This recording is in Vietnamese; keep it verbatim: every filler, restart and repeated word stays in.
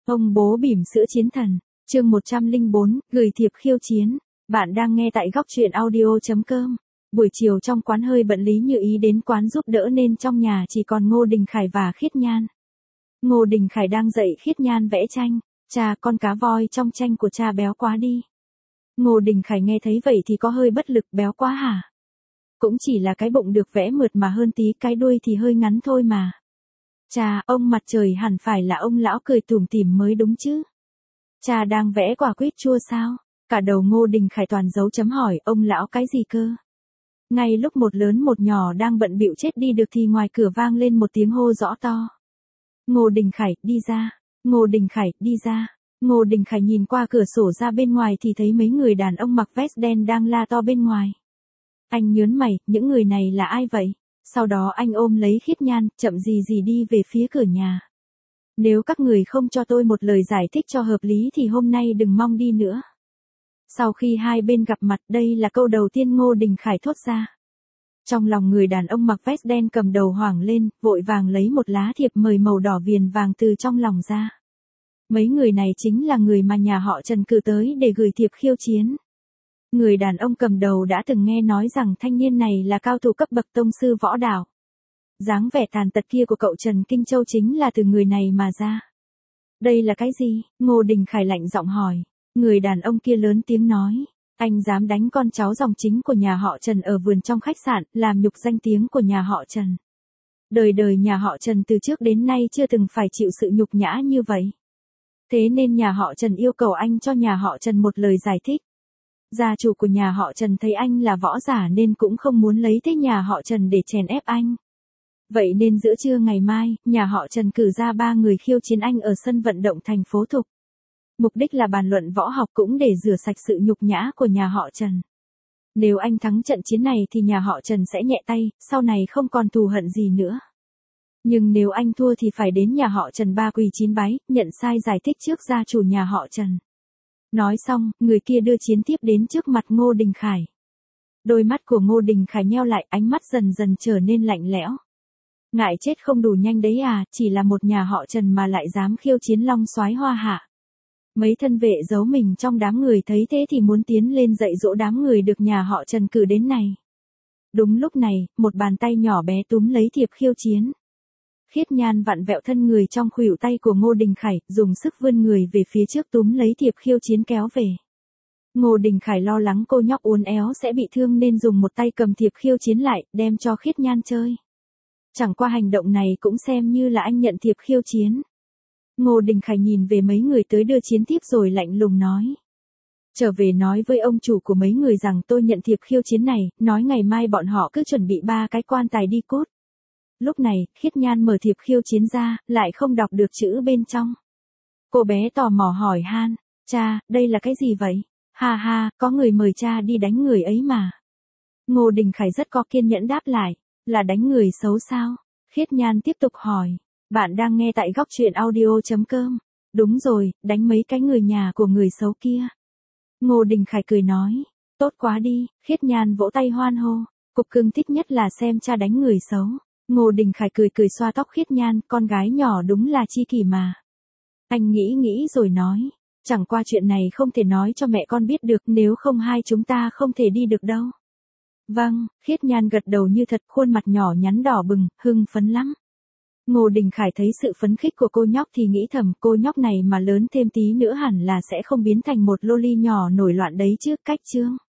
Ông bố bỉm sữa chiến thần, chương một trăm lẻ bốn, gửi thiệp khiêu chiến. Bạn đang nghe tại góc truyện audio chấm com. Buổi chiều trong quán hơi bận, Lý Như Ý đến quán giúp đỡ nên trong nhà chỉ còn Ngô Đình Khải và Khiết Nhan. Ngô Đình Khải đang dạy Khiết Nhan vẽ tranh. Cha, con cá voi trong tranh của cha béo quá đi. Ngô Đình Khải nghe thấy vậy thì có hơi bất lực, béo quá hả? Cũng chỉ là cái bụng được vẽ mượt mà hơn tí, cái đuôi thì hơi ngắn thôi mà. Cha, ông mặt trời hẳn phải là ông lão cười tủm tỉm mới đúng chứ. Cha đang vẽ quả quýt chua sao? Cả đầu Ngô Đình Khải toàn dấu chấm hỏi, ông lão cái gì cơ? Ngay lúc một lớn một nhỏ đang bận bịu chết đi được thì ngoài cửa vang lên một tiếng hô rõ to. Ngô Đình Khải, đi ra. Ngô Đình Khải, đi ra. Ngô Đình Khải nhìn qua cửa sổ ra bên ngoài thì thấy mấy người đàn ông mặc vest đen đang la to bên ngoài. Anh nhớn mày, những người này là ai vậy? Sau đó anh ôm lấy Khiết Nhan, chậm gì gì đi về phía cửa nhà. Nếu các người không cho tôi một lời giải thích cho hợp lý thì hôm nay đừng mong đi nữa. Sau khi hai bên gặp mặt, đây là câu đầu tiên Ngô Đình Khải thốt ra. Trong lòng người đàn ông mặc vest đen cầm đầu hoảng lên, vội vàng lấy một lá thiệp mời màu đỏ viền vàng từ trong lòng ra. Mấy người này chính là người mà nhà họ Trần cử tới để gửi thiệp khiêu chiến. Người đàn ông cầm đầu đã từng nghe nói rằng thanh niên này là cao thủ cấp bậc tông sư võ đạo. Dáng vẻ tàn tật kia của cậu Trần Kinh Châu chính là từ người này mà ra. Đây là cái gì? Ngô Đình Khải lạnh giọng hỏi. Người đàn ông kia lớn tiếng nói. Anh dám đánh con cháu dòng chính của nhà họ Trần ở vườn trong khách sạn, làm nhục danh tiếng của nhà họ Trần. Đời đời nhà họ Trần từ trước đến nay chưa từng phải chịu sự nhục nhã như vậy. Thế nên nhà họ Trần yêu cầu anh cho nhà họ Trần một lời giải thích. Gia chủ của nhà họ Trần thấy anh là võ giả nên cũng không muốn lấy thế nhà họ Trần để chèn ép anh. Vậy nên giữa trưa ngày mai, nhà họ Trần cử ra ba người khiêu chiến anh ở sân vận động thành phố Thục. Mục đích là bàn luận võ học cũng để rửa sạch sự nhục nhã của nhà họ Trần. Nếu anh thắng trận chiến này thì nhà họ Trần sẽ nhẹ tay, sau này không còn thù hận gì nữa. Nhưng nếu anh thua thì phải đến nhà họ Trần ba quỳ chín bái, nhận sai giải thích trước gia chủ nhà họ Trần. Nói xong, người kia đưa chiến tiếp đến trước mặt Ngô Đình Khải. Đôi mắt của Ngô Đình Khải nheo lại, ánh mắt dần dần trở nên lạnh lẽo. Ngại chết không đủ nhanh đấy à, chỉ là một nhà họ Trần mà lại dám khiêu chiến Long Soái Hoa Hạ. Mấy thân vệ giấu mình trong đám người thấy thế thì muốn tiến lên dạy dỗ đám người được nhà họ Trần cử đến này. Đúng lúc này, một bàn tay nhỏ bé túm lấy thiệp khiêu chiến. Khiết Nhan vặn vẹo thân người trong khuỷu tay của Ngô Đình Khải, dùng sức vươn người về phía trước túm lấy thiệp khiêu chiến kéo về. Ngô Đình Khải lo lắng cô nhóc uốn éo sẽ bị thương nên dùng một tay cầm thiệp khiêu chiến lại, đem cho Khiết Nhan chơi. Chẳng qua hành động này cũng xem như là anh nhận thiệp khiêu chiến. Ngô Đình Khải nhìn về mấy người tới đưa chiến tiếp rồi lạnh lùng nói. Trở về nói với ông chủ của mấy người rằng tôi nhận thiệp khiêu chiến này, nói ngày mai bọn họ cứ chuẩn bị ba cái quan tài đi cốt. Lúc này, Khiết Nhan mở thiệp khiêu chiến ra, lại không đọc được chữ bên trong. Cô bé tò mò hỏi han, cha, đây là cái gì vậy? Ha ha, có người mời cha đi đánh người ấy mà. Ngô Đình Khải rất có kiên nhẫn đáp lại, là đánh người xấu sao? Khiết Nhan tiếp tục hỏi, bạn đang nghe tại góc truyện audio chấm com. Đúng rồi, đánh mấy cái người nhà của người xấu kia. Ngô Đình Khải cười nói, tốt quá đi, Khiết Nhan vỗ tay hoan hô, cục cưng thích nhất là xem cha đánh người xấu. Ngô Đình Khải cười cười xoa tóc Khiết Nhan, con gái nhỏ đúng là chi kỷ mà. Anh nghĩ nghĩ rồi nói, chẳng qua chuyện này không thể nói cho mẹ con biết được, nếu không hai chúng ta không thể đi được đâu. Vâng, Khiết Nhan gật đầu như thật, khuôn mặt nhỏ nhắn đỏ bừng, hưng phấn lắm. Ngô Đình Khải thấy sự phấn khích của cô nhóc thì nghĩ thầm, cô nhóc này mà lớn thêm tí nữa hẳn là sẽ không biến thành một loli nhỏ nổi loạn đấy chứ, cách chương.